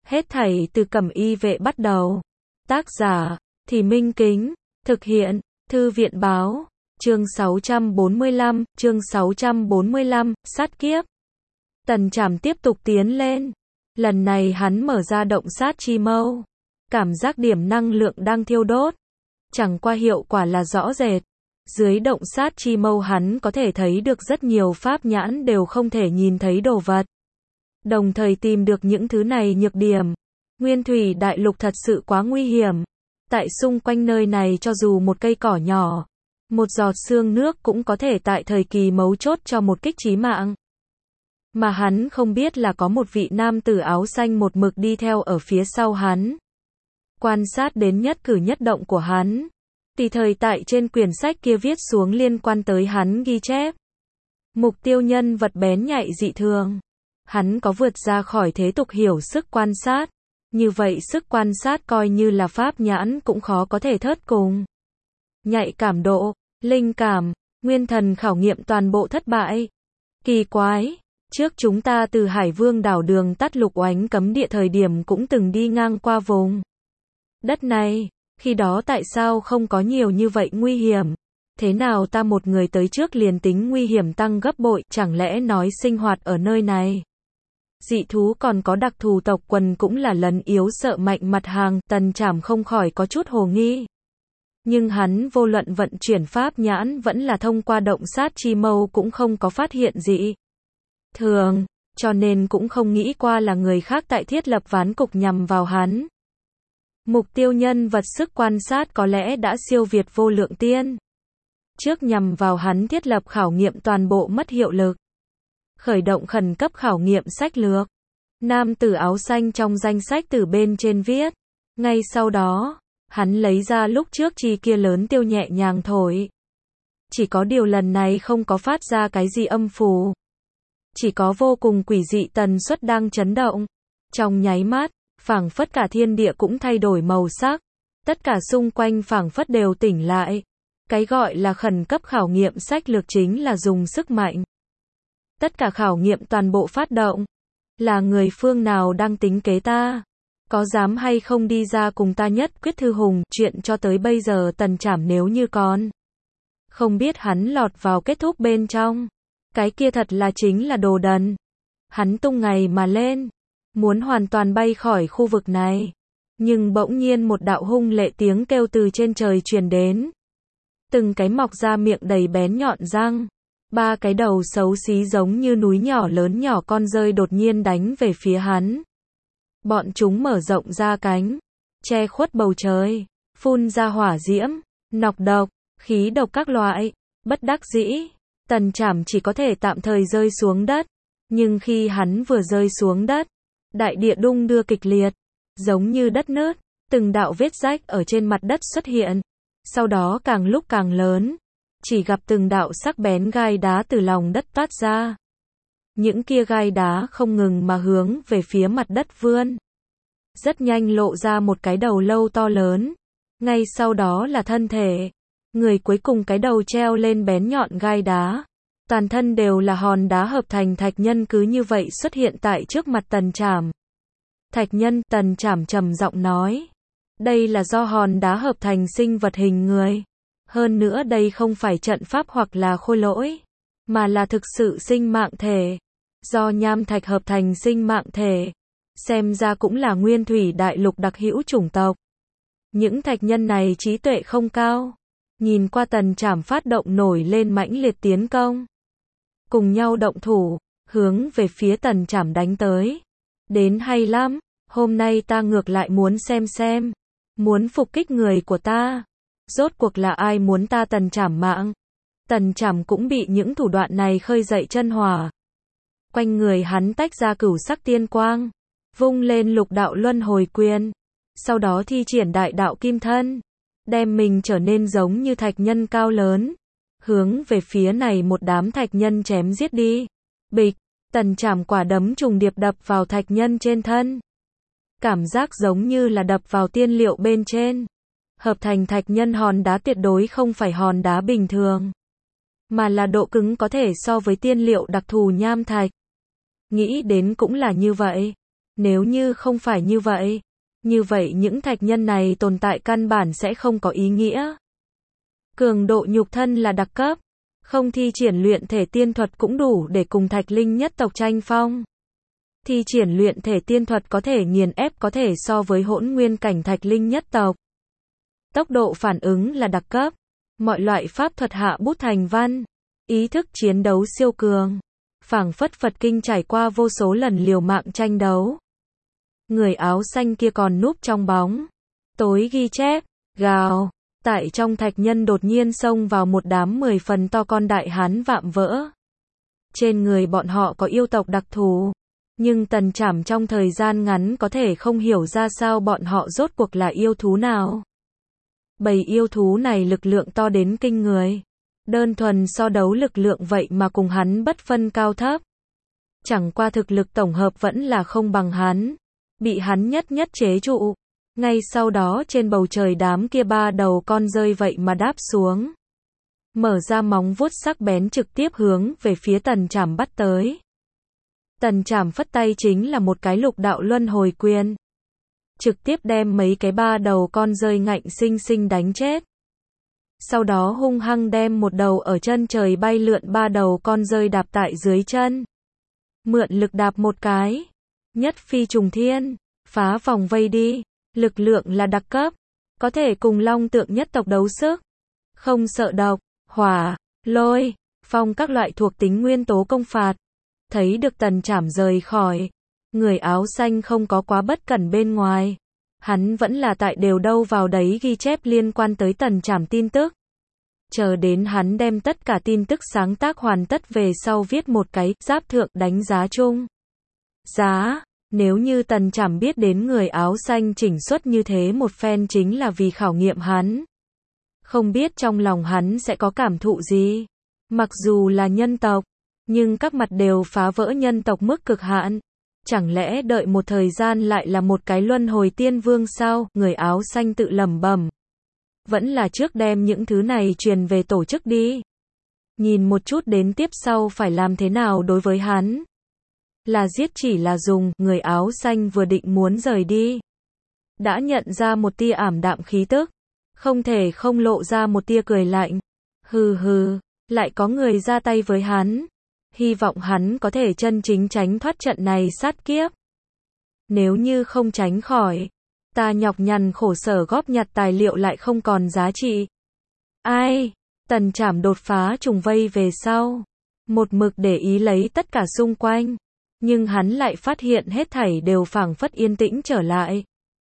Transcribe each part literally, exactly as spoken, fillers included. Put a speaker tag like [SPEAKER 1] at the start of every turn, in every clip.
[SPEAKER 1] Hết thảy từ Cẩm Y Vệ bắt đầu. Tác giả, Thì Minh Kính. Thực hiện, Thư viện Báo. Chương sáu trăm bốn mươi lăm, chương sáu trăm bốn mươi lăm, sát kiếp. Tần Trảm tiếp tục tiến lên. Lần này hắn mở ra động sát chi mâu. Cảm giác điểm năng lượng đang thiêu đốt. Chẳng qua hiệu quả là rõ rệt. Dưới động sát chi mâu hắn có thể thấy được rất nhiều pháp nhãn đều không thể nhìn thấy đồ vật. Đồng thời tìm được những thứ này nhược điểm. Nguyên thủy đại lục thật sự quá nguy hiểm. Tại xung quanh nơi này cho dù một cây cỏ nhỏ, một giọt xương nước cũng có thể tại thời kỳ mấu chốt cho một kích chí mạng. Mà hắn không biết là có một vị nam tử áo xanh một mực đi theo ở phía sau hắn. Quan sát đến nhất cử nhất động của hắn. Tùy thời tại trên quyển sách kia viết xuống liên quan tới hắn ghi chép. Mục tiêu nhân vật bén nhạy dị thường. Hắn có vượt ra khỏi thế tục hiểu sức quan sát. Như vậy sức quan sát coi như là pháp nhãn cũng khó có thể thớt cùng. Nhạy cảm độ, linh cảm, nguyên thần khảo nghiệm toàn bộ thất bại. Kỳ quái, trước chúng ta từ Hải Vương đảo đường tắt lục oánh cấm địa thời điểm cũng từng đi ngang qua vùng đất này, khi đó tại sao không có nhiều như vậy nguy hiểm? Thế nào ta một người tới trước liền tính nguy hiểm tăng gấp bội, chẳng lẽ nói sinh hoạt ở nơi này? Dị thú còn có đặc thù tộc quần cũng là lấn yếu sợ mạnh mặt hàng, Tần Trảm không khỏi có chút hồ nghi. Nhưng hắn vô luận vận chuyển pháp nhãn vẫn là thông qua động sát chi mâu cũng không có phát hiện gì thường, cho nên cũng không nghĩ qua là người khác tại thiết lập ván cục nhằm vào hắn. Mục tiêu nhân vật sức quan sát có lẽ đã siêu việt vô lượng tiên. Trước nhằm vào hắn thiết lập khảo nghiệm toàn bộ mất hiệu lực. Khởi động khẩn cấp khảo nghiệm sách lược. Nam tử áo xanh trong danh sách từ bên trên viết. Ngay sau đó, hắn lấy ra lúc trước chi kia lớn tiêu nhẹ nhàng thổi. Chỉ có điều lần này không có phát ra cái gì âm phù. Chỉ có vô cùng quỷ dị tần suất đang chấn động. Trong nháy mắt, phảng phất cả thiên địa cũng thay đổi màu sắc. Tất cả xung quanh phảng phất đều tỉnh lại. Cái gọi là khẩn cấp khảo nghiệm sách lược chính là dùng sức mạnh. Tất cả khảo nghiệm toàn bộ phát động. Là người phương nào đang tính kế ta? Có dám hay không đi ra cùng ta nhất quyết thư hùng? Chuyện cho tới bây giờ Tần Trảm nếu như còn không biết hắn lọt vào kết thúc bên trong. Cái kia thật là chính là đồ đần. Hắn tung ngày mà lên. Muốn hoàn toàn bay khỏi khu vực này. Nhưng bỗng nhiên một đạo hung lệ tiếng kêu từ trên trời truyền đến. Từng cái mọc ra miệng đầy bén nhọn răng. Ba cái đầu xấu xí giống như núi nhỏ lớn nhỏ con rơi đột nhiên đánh về phía hắn. Bọn chúng mở rộng ra cánh, che khuất bầu trời, phun ra hỏa diễm, nọc độc, khí độc các loại. Bất đắc dĩ, Tần Trảm chỉ có thể tạm thời rơi xuống đất. Nhưng khi hắn vừa rơi xuống đất, đại địa đung đưa kịch liệt, giống như đất nứt, từng đạo vết rách ở trên mặt đất xuất hiện. Sau đó càng lúc càng lớn. Chỉ gặp từng đạo sắc bén gai đá từ lòng đất toát ra. Những kia gai đá không ngừng mà hướng về phía mặt đất vươn. Rất nhanh lộ ra một cái đầu lâu to lớn. Ngay sau đó là thân thể. Người cuối cùng cái đầu treo lên bén nhọn gai đá. Toàn thân đều là hòn đá hợp thành thạch nhân cứ như vậy xuất hiện tại trước mặt Tần Trảm. Thạch nhân, Tần Trảm trầm giọng nói. Đây là do hòn đá hợp thành sinh vật hình người. Hơn nữa đây không phải trận pháp hoặc là khôi lỗi, mà là thực sự sinh mạng thể. Do nham thạch hợp thành sinh mạng thể. Xem ra cũng là nguyên thủy đại lục đặc hữu chủng tộc. Những thạch nhân này trí tuệ không cao. Nhìn qua Tần Trảm phát động nổi lên mãnh liệt tiến công. Cùng nhau động thủ, hướng về phía Tần Trảm đánh tới. Đến hay lắm, hôm nay ta ngược lại muốn xem xem. Muốn phục kích người của ta. Rốt cuộc là ai muốn ta Tần Trảm mạng? Tần Trảm cũng bị những thủ đoạn này khơi dậy chân hỏa. Quanh người hắn tách ra cửu sắc tiên quang, vung lên lục đạo luân hồi quyền, sau đó thi triển đại đạo kim thân, đem mình trở nên giống như thạch nhân cao lớn, hướng về phía này một đám thạch nhân chém giết đi. Bịch, Tần Trảm quả đấm trùng điệp đập vào thạch nhân trên thân. Cảm giác giống như là đập vào tiên liệu bên trên. Hợp thành thạch nhân hòn đá tuyệt đối không phải hòn đá bình thường, mà là độ cứng có thể so với tiên liệu đặc thù nham thạch. Nghĩ đến cũng là như vậy. Nếu như không phải như vậy, như vậy những thạch nhân này tồn tại căn bản sẽ không có ý nghĩa. Cường độ nhục thân là đặc cấp, không thi triển luyện thể tiên thuật cũng đủ để cùng thạch linh nhất tộc tranh phong. Thi triển luyện thể tiên thuật có thể nghiền ép có thể so với hỗn nguyên cảnh thạch linh nhất tộc. Tốc độ phản ứng là đặc cấp, mọi loại pháp thuật hạ bút thành văn, ý thức chiến đấu siêu cường, phảng phất Phật kinh trải qua vô số lần liều mạng tranh đấu. Người áo xanh kia còn núp trong bóng tối ghi chép, gào, tại trong thạch nhân đột nhiên xông vào một đám mười phần to con đại hán vạm vỡ. Trên người bọn họ có yêu tộc đặc thù, nhưng Tần Trảm trong thời gian ngắn có thể không hiểu ra sao bọn họ rốt cuộc là yêu thú nào. Bầy yêu thú này lực lượng to đến kinh người. Đơn thuần so đấu lực lượng vậy mà cùng hắn bất phân cao thấp. Chẳng qua thực lực tổng hợp vẫn là không bằng hắn. Bị hắn nhất nhất chế trụ. Ngay sau đó trên bầu trời đám kia ba đầu con rơi vậy mà đáp xuống. Mở ra móng vuốt sắc bén trực tiếp hướng về phía Tần Trảm bắt tới. Tần Trảm phất tay chính là một cái lục đạo luân hồi quyền. Trực tiếp đem mấy cái ba đầu con rơi ngạnh sinh sinh đánh chết. Sau đó hung hăng đem một đầu ở chân trời bay lượn ba đầu con rơi đạp tại dưới chân. Mượn lực đạp một cái. Nhất phi trùng thiên, phá vòng vây đi. Lực lượng là đặc cấp, có thể cùng long tượng nhất tộc đấu sức. Không sợ độc, hỏa, lôi, phong các loại thuộc tính nguyên tố công phạt. Thấy được Tần Trảm rời khỏi. Người áo xanh không có quá bất cẩn bên ngoài. Hắn vẫn là tại đều đâu vào đấy ghi chép liên quan tới Tần Trảm tin tức. Chờ đến hắn đem tất cả tin tức sáng tác hoàn tất về sau viết một cái giáp thượng đánh giá chung. Giá, nếu như Tần Trảm biết đến người áo xanh chỉnh xuất như thế một phen chính là vì khảo nghiệm hắn. Không biết trong lòng hắn sẽ có cảm thụ gì. Mặc dù là nhân tộc, nhưng các mặt đều phá vỡ nhân tộc mức cực hạn. Chẳng lẽ đợi một thời gian lại là một cái luân hồi tiên vương sao? Người áo xanh tự lẩm bẩm. Vẫn là trước đem những thứ này truyền về tổ chức đi. Nhìn một chút đến tiếp sau phải làm thế nào đối với hắn. Là giết chỉ là dùng, người áo xanh vừa định muốn rời đi. Đã nhận ra một tia ảm đạm khí tức. Không thể không lộ ra một tia cười lạnh. Hừ hừ, lại có người ra tay với hắn. Hy vọng hắn có thể chân chính tránh thoát trận này sát kiếp. Nếu như không tránh khỏi, ta nhọc nhằn khổ sở góp nhặt tài liệu lại không còn giá trị. Ai? Tần Trảm đột phá trùng vây về sau. Một mực để ý lấy tất cả xung quanh. Nhưng hắn lại phát hiện hết thảy đều phảng phất yên tĩnh trở lại.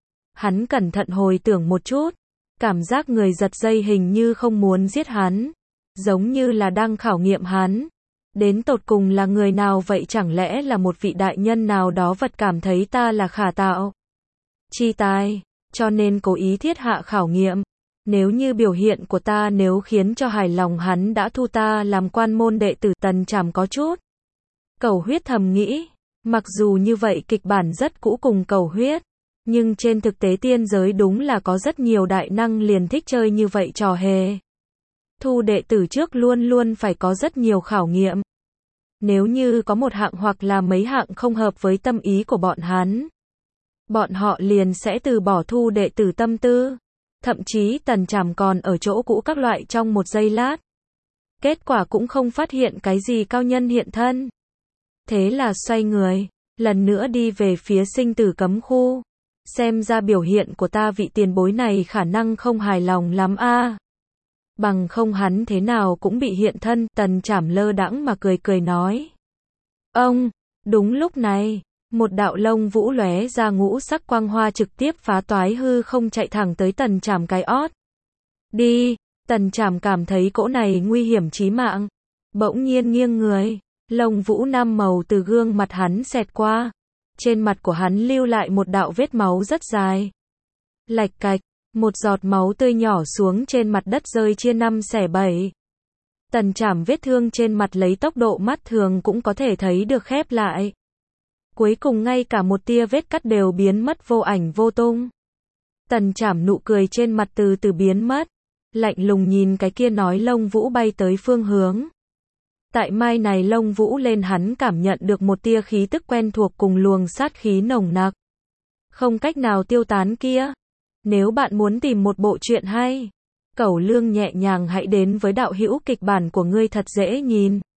[SPEAKER 1] Hắn cẩn thận hồi tưởng một chút. Cảm giác người giật dây hình như không muốn giết hắn. Giống như là đang khảo nghiệm hắn. Đến tột cùng là người nào vậy, chẳng lẽ là một vị đại nhân nào đó vật cảm thấy ta là khả tạo chi tài, cho nên cố ý thiết hạ khảo nghiệm. Nếu như biểu hiện của ta nếu khiến cho hài lòng hắn đã thu ta làm quan môn đệ tử. Tần Trảm có chút cầu huyết thầm nghĩ. Mặc dù như vậy kịch bản rất cũ cùng cầu huyết, nhưng trên thực tế tiên giới đúng là có rất nhiều đại năng liền thích chơi như vậy trò hề. Thu đệ tử trước luôn luôn phải có rất nhiều khảo nghiệm. Nếu như có một hạng hoặc là mấy hạng không hợp với tâm ý của bọn hắn, bọn họ liền sẽ từ bỏ thu đệ tử tâm tư. Thậm chí Tần Trảm còn ở chỗ cũ các loại trong một giây lát. Kết quả cũng không phát hiện cái gì cao nhân hiện thân. Thế là xoay người, lần nữa đi về phía sinh tử cấm khu. Xem ra biểu hiện của ta vị tiền bối này khả năng không hài lòng lắm a. Bằng không hắn thế nào cũng bị hiện thân. Tần Trảm lơ đãng mà cười cười nói. Ông, đúng lúc này, một đạo lông vũ lóe ra ngũ sắc quang hoa trực tiếp phá toái hư không chạy thẳng tới Tần Trảm cái ót. Đi, Tần Trảm cảm thấy cỗ này nguy hiểm chí mạng. Bỗng nhiên nghiêng người, lông vũ năm màu từ gương mặt hắn xẹt qua. Trên mặt của hắn lưu lại một đạo vết máu rất dài. Lạch cạch. Một giọt máu tươi nhỏ xuống trên mặt đất rơi chia năm xẻ bảy. Tần Trảm vết thương trên mặt lấy tốc độ mắt thường cũng có thể thấy được khép lại. Cuối cùng ngay cả một tia vết cắt đều biến mất vô ảnh vô tung. Tần Trảm nụ cười trên mặt từ từ biến mất. Lạnh lùng nhìn cái kia nói lông vũ bay tới phương hướng. Tại mai này lông vũ lên hắn cảm nhận được một tia khí tức quen thuộc cùng luồng sát khí nồng nặc. Không cách nào tiêu tán kia. Nếu bạn muốn tìm một bộ truyện hay, Cẩu Lương nhẹ nhàng hãy đến với đạo hữu kịch bản của ngươi thật dễ nhìn.